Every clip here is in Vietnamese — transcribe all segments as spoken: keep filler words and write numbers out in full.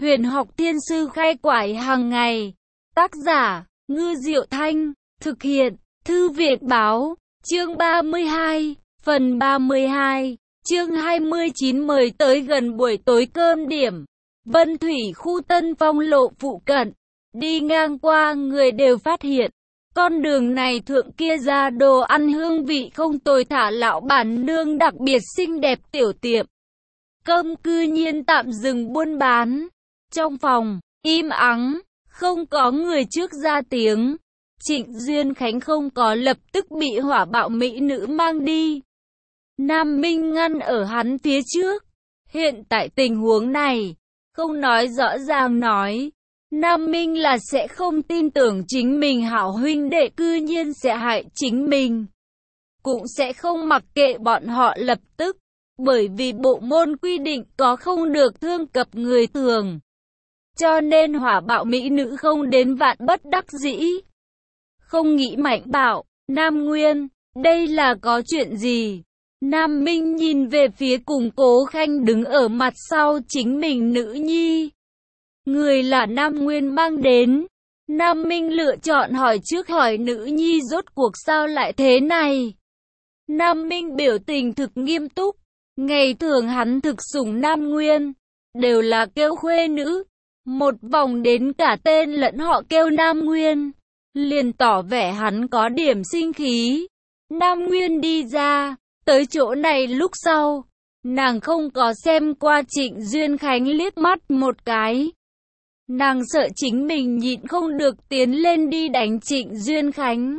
Huyền học thiên sư khai quải hàng ngày. Tác giả, Ngư Diệu Thanh. Thực hiện, Thư viện báo. Chương ba mươi hai, phần ba mươi hai. Chương hai mươi chín. Mời tới gần buổi tối cơm điểm. Vân Thủy khu Tân Phong lộ phụ cận. Đi ngang qua người đều phát hiện. Con đường này thượng kia ra đồ ăn hương vị không tồi, thả lão bản nương đặc biệt xinh đẹp tiểu tiệm cơm cư nhiên tạm dừng buôn bán. Trong phòng, im ắng, không có người trước ra tiếng. Trịnh Duyên Khánh không có lập tức bị hỏa bạo mỹ nữ mang đi. Nam Minh ngăn ở hắn phía trước. Hiện tại tình huống này, không nói rõ ràng nói, Nam Minh là sẽ không tin tưởng chính mình hảo huynh đệ cư nhiên sẽ hại chính mình. Cũng sẽ không mặc kệ bọn họ lập tức, bởi vì bộ môn quy định có không được thương cập người thường. Cho nên hỏa bạo mỹ nữ không đến vạn bất đắc dĩ. Không nghĩ mạnh bạo, Nam Nguyên, đây là có chuyện gì? Nam Minh nhìn về phía cùng Cố Khanh đứng ở mặt sau chính mình nữ nhi. Người là Nam Nguyên mang đến. Nam Minh lựa chọn hỏi trước, hỏi nữ nhi rốt cuộc sao lại thế này. Nam Minh biểu tình thực nghiêm túc. Ngày thường hắn thực sủng Nam Nguyên, đều là kêu khuê nữ. Một vòng đến cả tên lẫn họ kêu Nam Nguyên, liền tỏ vẻ hắn có điểm sinh khí. Nam Nguyên đi ra, tới chỗ này lúc sau, nàng không có xem qua Trịnh Duyên Khánh liếc mắt một cái. Nàng sợ chính mình nhịn không được tiến lên đi đánh Trịnh Duyên Khánh,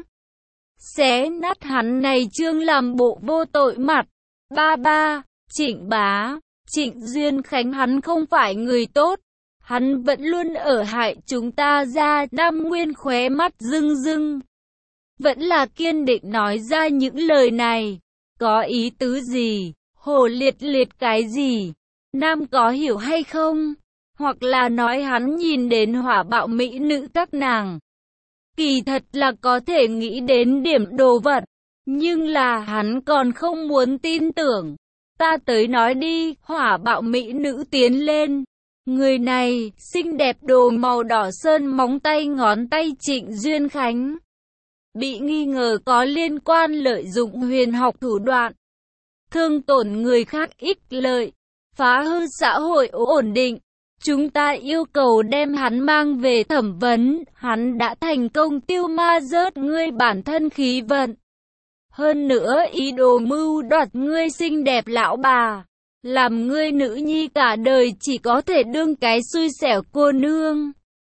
xé nát hắn này trương làm bộ vô tội mặt. Ba ba, Trịnh bá, Trịnh Duyên Khánh hắn không phải người tốt, hắn vẫn luôn ở hại chúng ta ra. Nam Nguyên khóe mắt rưng rưng, vẫn là kiên định nói ra những lời này. Có ý tứ gì? Hồ liệt liệt cái gì? Nam có hiểu hay không? Hoặc là nói hắn nhìn đến hỏa bạo mỹ nữ các nàng, kỳ thật là có thể nghĩ đến điểm đồ vật, nhưng là hắn còn không muốn tin tưởng. Ta tới nói đi. Hỏa bạo mỹ nữ tiến lên. Người này, xinh đẹp đồ màu đỏ sơn móng tay ngón tay Trịnh Duyên Khánh. Bị nghi ngờ có liên quan lợi dụng huyền học thủ đoạn, thương tổn người khác ích lợi, phá hư xã hội ổn định. Chúng ta yêu cầu đem hắn mang về thẩm vấn. Hắn đã thành công tiêu ma rớt ngươi bản thân khí vận. Hơn nữa ý đồ mưu đoạt ngươi xinh đẹp lão bà, làm ngươi nữ nhi cả đời chỉ có thể đương cái xui xẻo cô nương.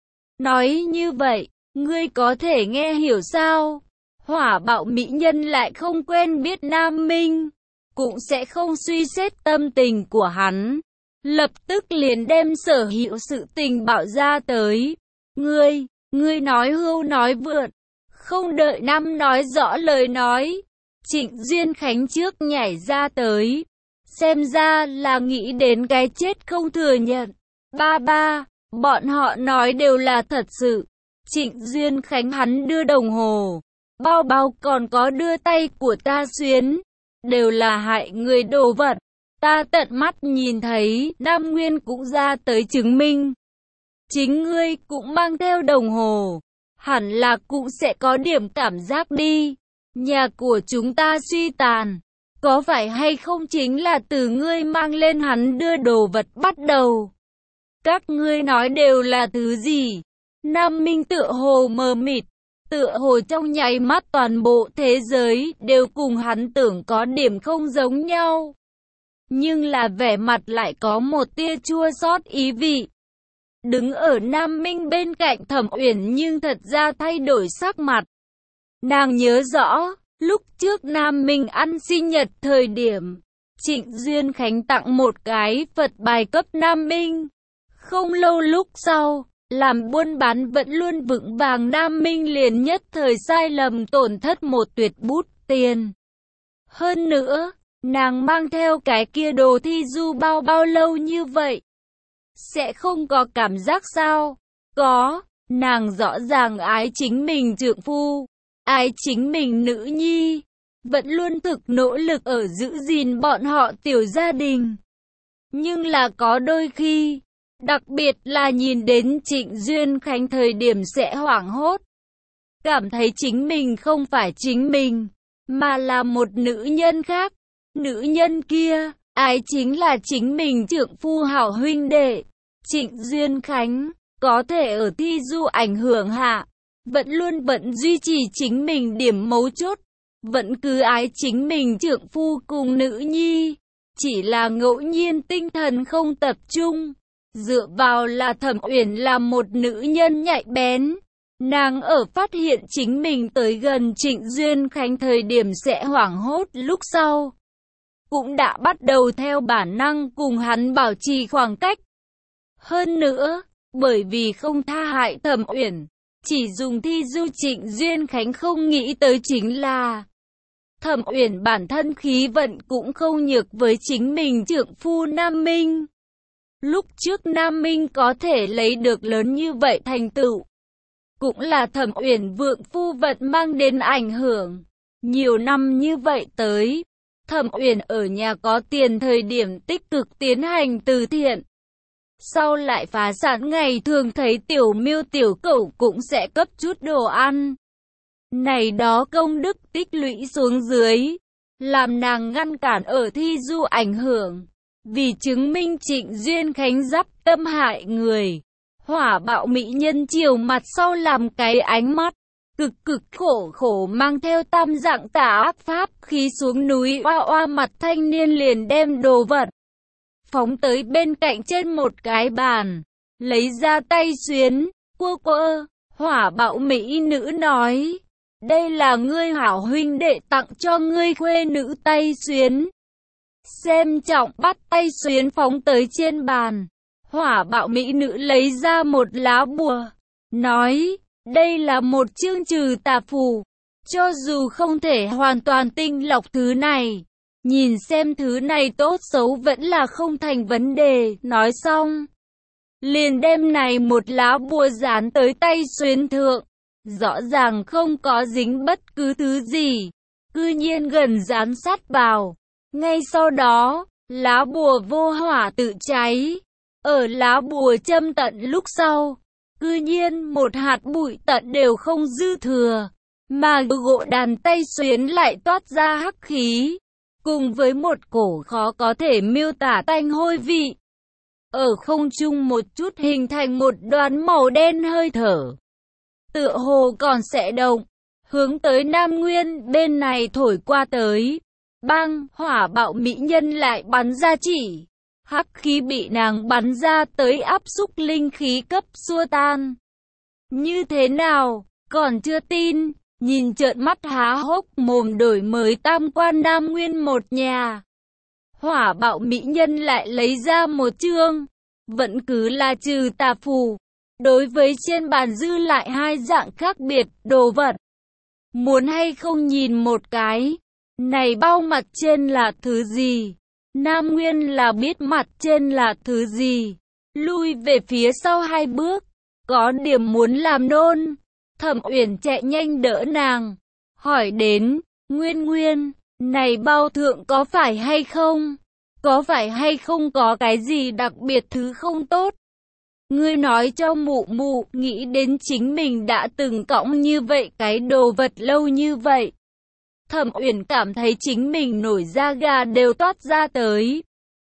Nói như vậy, ngươi có thể nghe hiểu sao? Hỏa bạo mỹ nhân lại không quen biết Nam Minh, cũng sẽ không suy xét tâm tình của hắn, lập tức liền đem sở hữu sự tình bảo ra tới. Ngươi, ngươi nói hưu nói vượt, không đợi Nam nói rõ lời nói, Trịnh Duyên Khánh trước nhảy ra tới. Xem ra là nghĩ đến cái chết không thừa nhận. Ba ba, bọn họ nói đều là thật sự. Trịnh Duyên Khánh hắn đưa đồng hồ, bao bao còn có đưa tay của ta xuyến, đều là hại người đồ vật. Ta tận mắt nhìn thấy. Nam Nguyên cũng ra tới chứng minh. Chính ngươi cũng mang theo đồng hồ, hẳn là cũng sẽ có điểm cảm giác đi. Nhà của chúng ta suy tàn, có phải hay không chính là từ ngươi mang lên hắn đưa đồ vật bắt đầu. Các ngươi nói đều là thứ gì? Nam Minh tựa hồ mờ mịt, tựa hồ trong nháy mắt toàn bộ thế giới đều cùng hắn tưởng có điểm không giống nhau. Nhưng là vẻ mặt lại có một tia chua xót ý vị. Đứng ở Nam Minh bên cạnh Thẩm Uyển nhưng thật ra thay đổi sắc mặt. Nàng nhớ rõ, lúc trước Nam Minh ăn sinh nhật thời điểm, Trịnh Duyên Khánh tặng một cái Phật bài cấp Nam Minh. Không lâu lúc sau, làm buôn bán vẫn luôn vững vàng Nam Minh liền nhất thời sai lầm tổn thất một tuyệt bút tiền. Hơn nữa, nàng mang theo cái kia đồ thi du bao bao lâu như vậy, sẽ không có cảm giác sao? Có, nàng rõ ràng ái chính mình trượng phu, ái chính mình nữ nhi, vẫn luôn thực nỗ lực ở giữ gìn bọn họ tiểu gia đình. Nhưng là có đôi khi, Đặc biệt là nhìn đến Trịnh Duyên Khánh thời điểm sẽ hoảng hốt. Cảm thấy chính mình không phải chính mình, mà là một nữ nhân khác. Nữ nhân kia, ai chính là chính mình trượng phu hảo huynh đệ. Trịnh Duyên Khánh, có thể ở thi du ảnh hưởng hạ, vẫn luôn vẫn duy trì chính mình điểm mấu chốt. Vẫn cứ ái chính mình trượng phu cùng nữ nhi. Chỉ là ngẫu nhiên tinh thần không tập trung. Dựa vào là Thẩm Uyển là một nữ nhân nhạy bén. Nàng ở phát hiện chính mình tới gần Trịnh Duyên Khánh thời điểm sẽ hoảng hốt lúc sau. Cũng đã bắt đầu theo bản năng cùng hắn bảo trì khoảng cách. Hơn nữa, bởi vì không tha hại Thẩm Uyển, chỉ dùng thi du Trịnh Duyên Khánh không nghĩ tới chính là Thẩm Uyển bản thân khí vận cũng không nhược với chính mình trượng phu Nam Minh. Lúc trước Nam Minh có thể lấy được lớn như vậy thành tựu, cũng là Thẩm Uyển vượng phu vận mang đến ảnh hưởng. Nhiều năm như vậy tới, Thẩm Uyển ở nhà có tiền thời điểm tích cực tiến hành từ thiện. Sau lại phá sản ngày thường thấy tiểu miêu tiểu cẩu cũng sẽ cấp chút đồ ăn. Này đó công đức tích lũy xuống dưới, làm nàng ngăn cản ở thi du ảnh hưởng. Vì chứng minh Trịnh Duyên Khánh dắp tâm hại người, hỏa bạo mỹ nhân chiều mặt sau làm cái ánh mắt, cực cực khổ khổ mang theo tam dạng tà ác pháp khí xuống núi oa oa mặt thanh niên liền đem đồ vật phóng tới bên cạnh trên một cái bàn, lấy ra tay xuyến, quơ quơ, hỏa bạo mỹ nữ nói, đây là ngươi hảo huynh đệ tặng cho ngươi khuê nữ tay xuyến. Xem trọng bắt tay xuyến phóng tới trên bàn, hỏa bạo mỹ nữ lấy ra một lá bùa, nói, đây là một chương trừ tà phù, cho dù không thể hoàn toàn tinh lọc thứ này, nhìn xem thứ này tốt xấu vẫn là không thành vấn đề. Nói xong, liền đem này một lá bùa dán tới tay xuyến thượng, rõ ràng không có dính bất cứ thứ gì, cư nhiên gần dán sát vào. Ngay sau đó, lá bùa vô hỏa tự cháy. Ở lá bùa châm tận lúc sau, cư nhiên một hạt bụi tận đều không dư thừa, mà gỗ đàn tay xuyến lại toát ra hắc khí, cùng với một cổ khó có thể miêu tả tanh hôi vị. Ở không trung một chút hình thành một đoàn màu đen hơi thở, tựa hồ còn sẽ động, hướng tới Nam Nguyên bên này thổi qua tới. Bang, hỏa bạo mỹ nhân lại bắn ra chỉ. Hắc khí bị nàng bắn ra tới áp xúc linh khí cấp xua tan. Như thế nào, còn chưa tin, nhìn trợn mắt há hốc mồm đổi mới tam quan Nam Nguyên một nhà. Hỏa bạo mỹ nhân lại lấy ra một chương, vẫn cứ là trừ tà phù. Đối với trên bàn dư lại hai dạng khác biệt đồ vật, muốn hay không nhìn một cái. Này bao mặt trên là thứ gì? Nam Nguyên là biết mặt trên là thứ gì. Lui về phía sau hai bước, có điểm muốn làm nôn. Thẩm Uyển chạy nhanh đỡ nàng, hỏi đến, Nguyên Nguyên, này bao thượng có phải hay không? Có phải hay không có cái gì đặc biệt thứ không tốt? Ngươi nói cho mụ mụ, nghĩ đến chính mình đã từng cõng như vậy cái đồ vật lâu như vậy. Thẩm Uyển cảm thấy chính mình nổi da gà đều toát ra tới.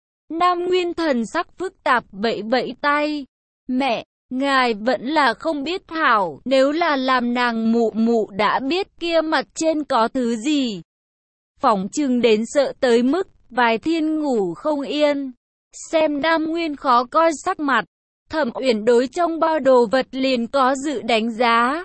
Nam Nguyên thần sắc phức tạp vẫy vẫy tay. Mẹ, ngài vẫn là không biết hảo, nếu là làm nàng mụ mụ đã biết kia mặt trên có thứ gì. Phỏng chừng đến sợ tới mức, vài thiên ngủ không yên. Xem Nam Nguyên khó coi sắc mặt, Thẩm Uyển đối trong bao đồ vật liền có dự đánh giá.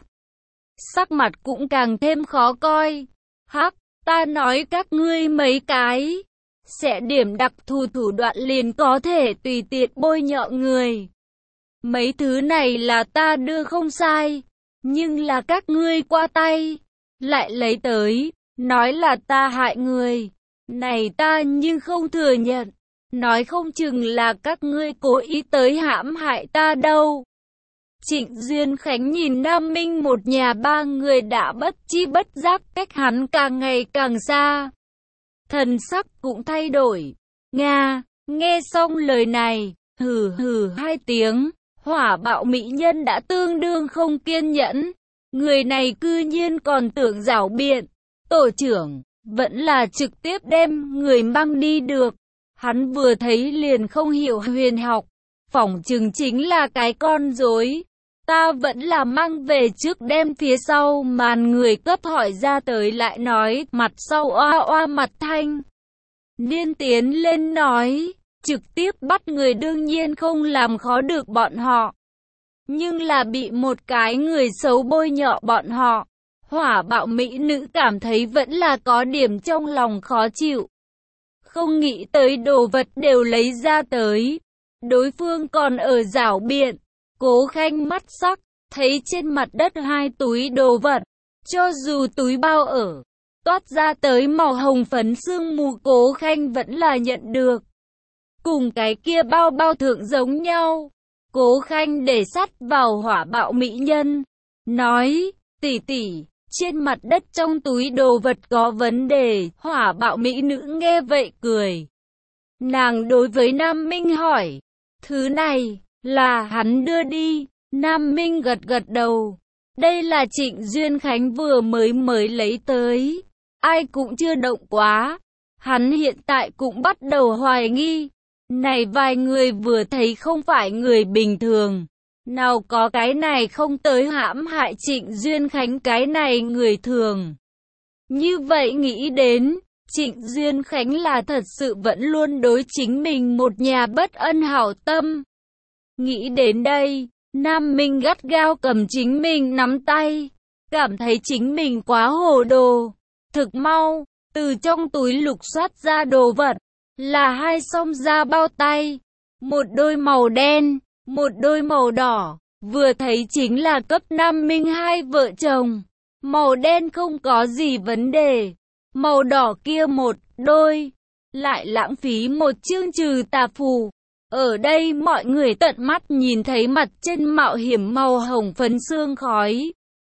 Sắc mặt cũng càng thêm khó coi. Hắc, ta nói các ngươi mấy cái, sẽ điểm đặc thù thủ đoạn liền có thể tùy tiện bôi nhọ người. Mấy thứ này là ta đưa không sai, nhưng là các ngươi qua tay, lại lấy tới, nói là ta hại người. Này ta nhưng không thừa nhận, nói không chừng là các ngươi cố ý tới hãm hại ta đâu. Trịnh Duyên Khánh nhìn Nam Minh một nhà ba người đã bất chi bất giác cách hắn càng ngày càng xa. Thần sắc cũng thay đổi. Nga, nghe xong lời này, Hừ hừ hai tiếng, hỏa bạo mỹ nhân đã tương đương không kiên nhẫn. Người này cư nhiên còn tưởng giảo biện. Tổ trưởng, vẫn là trực tiếp đem người mang đi được. Hắn vừa thấy liền không hiểu huyền học. Phỏng chừng chính là cái con rối. Ta vẫn là mang về trước đem phía sau màn người cấp hỏi ra tới lại nói, mặt sau oa oa mặt thanh. Niên tiến lên nói, trực tiếp bắt người đương nhiên không làm khó được bọn họ. Nhưng là bị một cái người xấu bôi nhọ bọn họ. Hỏa bạo mỹ nữ cảm thấy vẫn là có điểm trong lòng khó chịu. Không nghĩ tới đồ vật đều lấy ra tới. Đối phương còn ở giảo biện. Cố Khanh mắt sắc, thấy trên mặt đất hai túi đồ vật. Cho dù túi bao ở, toát ra tới màu hồng phấn sương mù, Cố Khanh vẫn là nhận được. Cùng cái kia bao bao thượng giống nhau. Cố Khanh để sắt vào hỏa bạo mỹ nhân. Nói, tỷ tỷ, trên mặt đất trong túi đồ vật có vấn đề. Hỏa bạo mỹ nữ nghe vậy cười. Nàng đối với Nam Minh hỏi, thứ này là hắn đưa đi. Nam Minh gật gật đầu. Đây là Trịnh Duyên Khánh vừa mới mới lấy tới. Ai cũng chưa động quá. Hắn hiện tại cũng bắt đầu hoài nghi. Này vài người vừa thấy không phải người bình thường. Nào có cái này không tới hãm hại Trịnh Duyên Khánh cái này người thường. Như vậy nghĩ đến, Trịnh Duyên Khánh là thật sự vẫn luôn đối chính mình một nhà bất ân hảo tâm. Nghĩ đến đây, Nam Minh gắt gao cầm chính mình nắm tay, cảm thấy chính mình quá hồ đồ. Thực mau, từ trong túi lục soát ra đồ vật, là hai song da bao tay, một đôi màu đen, một đôi màu đỏ, vừa thấy chính là cấp Nam Minh hai vợ chồng. Màu đen không có gì vấn đề, màu đỏ kia một đôi, lại lãng phí một chương trừ tà phù. Ở đây mọi người tận mắt nhìn thấy mặt trên mạo hiểm màu hồng phấn sương khói.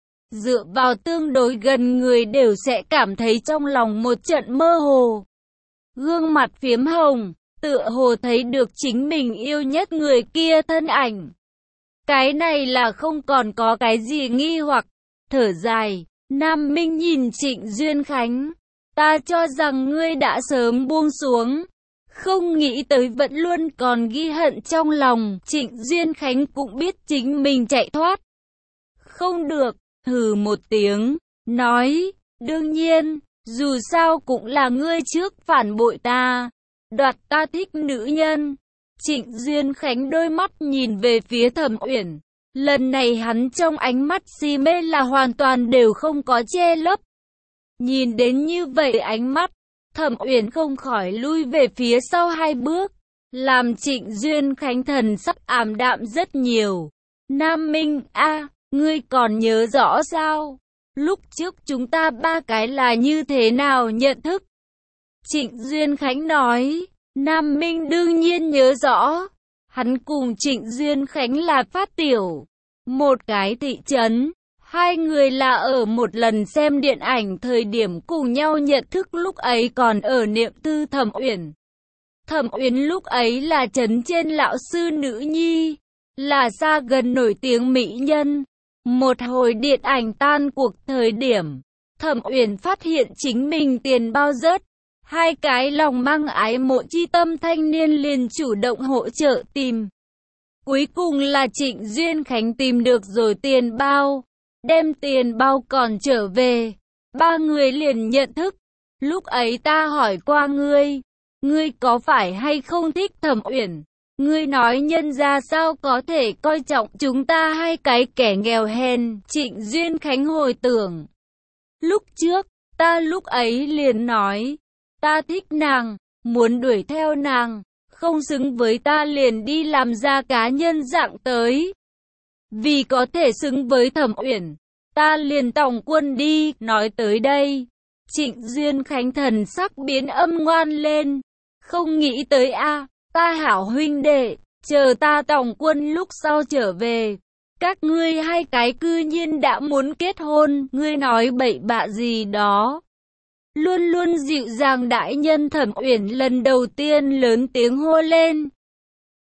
Dựa vào tương đối gần người đều sẽ cảm thấy trong lòng một trận mơ hồ. Gương mặt phiếm hồng, tựa hồ thấy được chính mình yêu nhất người kia thân ảnh. Cái này là không còn có cái gì nghi hoặc. Thở dài, Nam Minh nhìn Trịnh Duyên Khánh. Ta cho rằng ngươi đã sớm buông xuống. Không nghĩ tới vẫn luôn còn ghi hận trong lòng. Trịnh Duyên Khánh cũng biết chính mình chạy thoát. Không được, hừ một tiếng, nói, đương nhiên, dù sao cũng là ngươi trước phản bội ta, đoạt ta thích nữ nhân. Trịnh Duyên Khánh đôi mắt nhìn về phía Thẩm Uyển. Lần này hắn trong ánh mắt si mê là hoàn toàn đều không có che lấp. Nhìn đến như vậy ánh mắt, Thẩm Uyển không khỏi lui về phía sau hai bước, làm Trịnh Duyên Khánh thần sắc ảm đạm rất nhiều. Nam Minh, a, ngươi còn nhớ rõ sao? Lúc trước chúng ta ba cái là như thế nào nhận thức? Trịnh Duyên Khánh nói, Nam Minh đương nhiên nhớ rõ. Hắn cùng Trịnh Duyên Khánh là phát tiểu. Một cái thị trấn. Hai người là ở một lần xem điện ảnh thời điểm cùng nhau nhận thức, lúc ấy còn ở niệm thư Thẩm Uyển. Thẩm Uyển lúc ấy là trấn trên lão sư nữ nhi, là xa gần nổi tiếng mỹ nhân. Một hồi điện ảnh tan cuộc thời điểm, Thẩm Uyển phát hiện chính mình tiền bao rớt. Hai cái lòng mang ái mộ chi tâm thanh niên liền chủ động hỗ trợ tìm. Cuối cùng là Trịnh Duyên Khánh tìm được rồi tiền bao, đem tiền bao còn trở về. Ba người liền nhận thức. Lúc ấy ta hỏi qua ngươi, ngươi có phải hay không thích Thẩm Uyển? Ngươi nói nhân ra sao có thể coi trọng chúng ta hai cái kẻ nghèo hèn. Trịnh Duyên Khánh hồi tưởng. Lúc trước, ta lúc ấy liền nói, ta thích nàng, muốn đuổi theo nàng, không xứng với ta liền đi làm ra cá nhân dạng tới. Vì có thể xứng với Thẩm Uyển, ta liền tòng quân đi. Nói tới đây, Trịnh Duyên Khánh thần sắc biến âm ngoan lên. Không nghĩ tới a, ta hảo huynh đệ, chờ ta tòng quân lúc sau trở về, các ngươi hai cái cư nhiên đã muốn kết hôn. Ngươi nói bậy bạ gì đó? Luôn luôn dịu dàng đại nhân Thẩm Uyển lần đầu tiên lớn tiếng hô lên.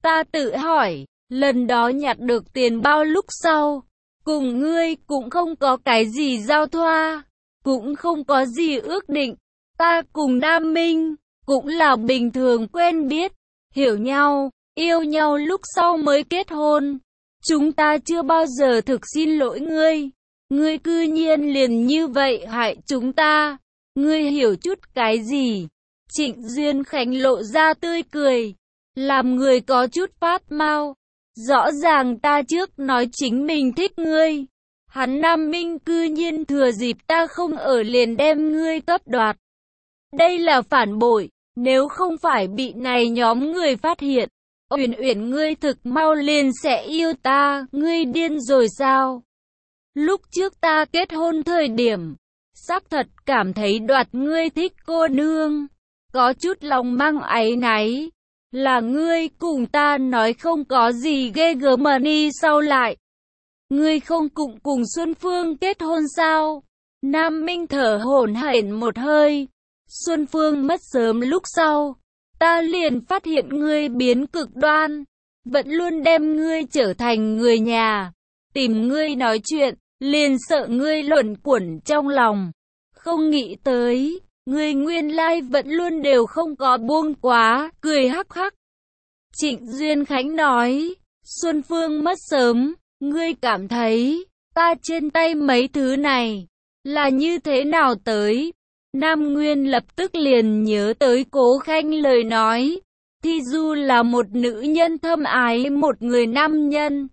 Ta tự hỏi, lần đó nhặt được tiền bao lúc sau, cùng ngươi cũng không có cái gì giao thoa, cũng không có gì ước định. Ta cùng Nam Minh, cũng là bình thường quen biết, hiểu nhau, yêu nhau lúc sau mới kết hôn. Chúng ta chưa bao giờ thực xin lỗi ngươi. Ngươi cư nhiên liền như vậy hại chúng ta. Ngươi hiểu chút cái gì? Trịnh Duyên Khánh lộ ra tươi cười, làm người có chút phát mau. Rõ ràng ta trước nói chính mình thích ngươi. Hắn Nam Minh cư nhiên thừa dịp ta không ở liền đem ngươi cấp đoạt. Đây là phản bội, nếu không phải bị này nhóm người phát hiện, Uyển Uyển ngươi thực mau liền sẽ yêu ta, ngươi điên rồi sao? Lúc trước ta kết hôn thời điểm, xác thật cảm thấy đoạt ngươi thích cô nương, có chút lòng mang áy náy, là ngươi cùng ta nói không có gì ghê gớm mà đi sau lại. Ngươi không cùng cùng Xuân Phương kết hôn sao? Nam Minh thở hổn hển một hơi. Xuân Phương mất sớm lúc sau, ta liền phát hiện ngươi biến cực đoan, vẫn luôn đem ngươi trở thành người nhà, tìm ngươi nói chuyện, liền sợ ngươi luẩn quẩn trong lòng. Không nghĩ tới, ngươi nguyên lai vẫn luôn đều không có buông quá, cười hắc hắc. Trịnh Duyên Khánh nói, Xuân Phương mất sớm, ngươi cảm thấy, ta trên tay mấy thứ này, là như thế nào tới? Nam Nguyên lập tức liền nhớ tới Cố Khanh lời nói, Thi Du là một nữ nhân thâm ái một người nam nhân.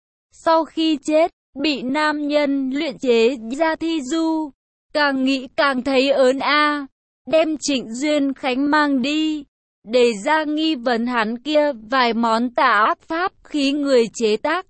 Sau khi chết, bị nam nhân luyện chế ra Thi Du, càng nghĩ càng thấy ớn a. Đem Trịnh Duyên Khánh mang đi, để ra nghi vấn hắn kia vài món tà ác pháp khí người chế tác.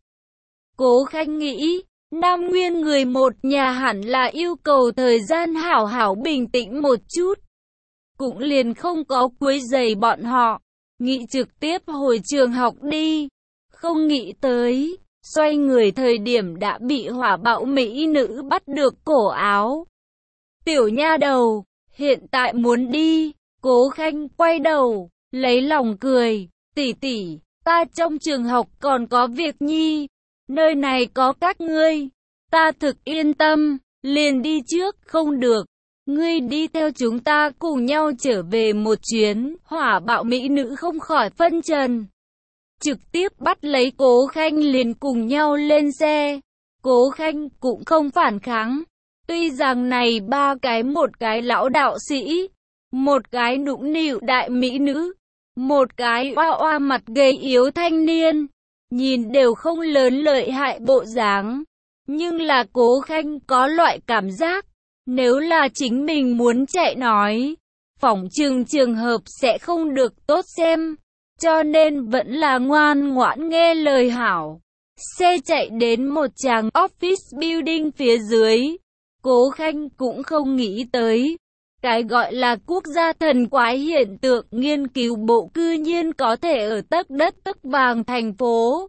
Cố Khanh nghĩ, Nam Nguyên người một nhà hẳn là yêu cầu thời gian hảo hảo bình tĩnh một chút. Cũng liền không có quấy rầy bọn họ, nghĩ trực tiếp hồi trường học đi. Không nghĩ tới, xoay người thời điểm đã bị hỏa bạo mỹ nữ bắt được cổ áo. Tiểu nha đầu, hiện tại muốn đi. Cố Khanh quay đầu, lấy lòng cười, tỷ tỷ, ta trong trường học còn có việc nhi. Nơi này có các ngươi, ta thực yên tâm, liền đi trước, không được. Ngươi đi theo chúng ta cùng nhau trở về một chuyến, hỏa bạo mỹ nữ không khỏi phân trần. Trực tiếp bắt lấy Cố Khanh liền cùng nhau lên xe. Cố Khanh cũng không phản kháng. Tuy rằng này ba cái một cái lão đạo sĩ, một cái nũng nịu đại mỹ nữ, một cái oa oa mặt gầy yếu thanh niên, nhìn đều không lớn lợi hại bộ dáng. Nhưng là Cố Khanh có loại cảm giác, nếu là chính mình muốn chạy nói, phỏng chừng trường hợp sẽ không được tốt xem, cho nên vẫn là ngoan ngoãn nghe lời hảo. Xe chạy đến một tràng office building phía dưới, Cố Khanh cũng không nghĩ tới. Cái gọi là quốc gia thần quái hiện tượng nghiên cứu bộ cư nhiên có thể ở tấc đất tấc vàng thành phố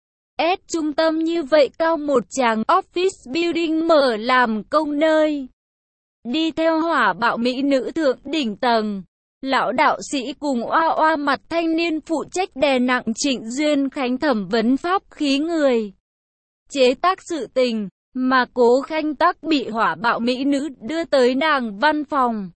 S trung tâm như vậy cao một tràng office building mở làm công nơi. Đi theo hỏa bạo mỹ nữ thượng đỉnh tầng, lão đạo sĩ cùng oa oa mặt thanh niên phụ trách đè nặng Trịnh Duyên Khánh thẩm vấn pháp khí người chế tác sự tình. Mà Cố Khanh tắc bị hỏa bạo mỹ nữ đưa tới nàng văn phòng.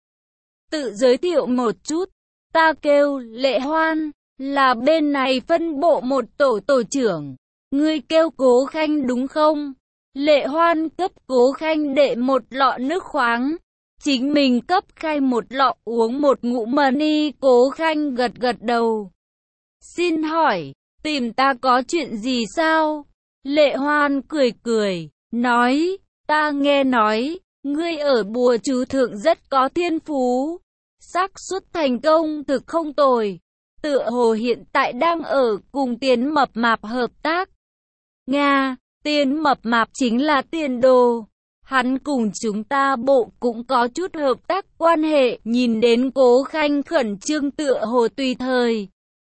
Tự giới thiệu một chút, ta kêu Lệ Hoan, là bên này phân bộ một tổ tổ trưởng. Ngươi kêu Cố Khanh đúng không? Lệ Hoan cấp Cố Khanh đệ một lọ nước khoáng, chính mình cấp khai một lọ uống một ngụm mà ni. Cố Khanh gật gật đầu. Xin hỏi, tìm ta có chuyện gì sao? Lệ Hoan cười cười, nói, ta nghe nói, ngươi ở bùa chú thượng rất có thiên phú, xác suất thành công thực không tồi, tựa hồ hiện tại đang ở cùng Tiến Mập Mạp hợp tác. Nga, Tiến Mập Mạp chính là Tiền Đồ, hắn cùng chúng ta bộ cũng có chút hợp tác quan hệ. Nhìn đến Cố Khanh khẩn trương tựa hồ tùy thời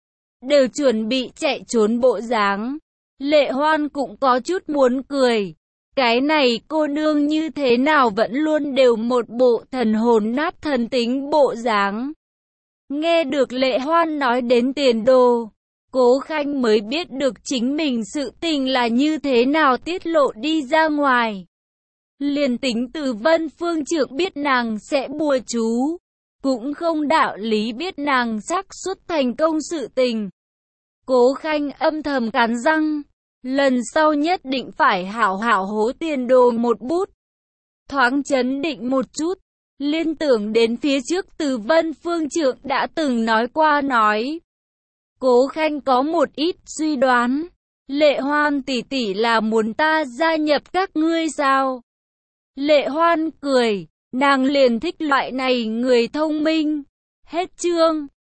đều chuẩn bị chạy trốn bộ dáng, Lệ Hoan cũng có chút muốn cười. Cái này cô nương như thế nào vẫn luôn đều một bộ thần hồn nát thần tính bộ dáng. Nghe được Lệ Hoan nói đến Tiền Đồ, Cố Khanh mới biết được chính mình sự tình là như thế nào tiết lộ đi ra ngoài. Liền tính từ Vân Phương Trượng biết nàng sẽ bùa chú, cũng không đạo lý biết nàng xác suất thành công sự tình. Cố Khanh âm thầm cắn răng, lần sau nhất định phải hảo hảo hố tiền đồ một bút. Thoáng chấn định một chút, liên tưởng đến phía trước từ Vân Phương Trượng đã từng nói qua nói. Cố Khanh có một ít suy đoán, Lệ Hoan tỷ tỷ là muốn ta gia nhập các ngươi sao? Lệ Hoan cười, nàng liền thích loại này người thông minh. Hết chương.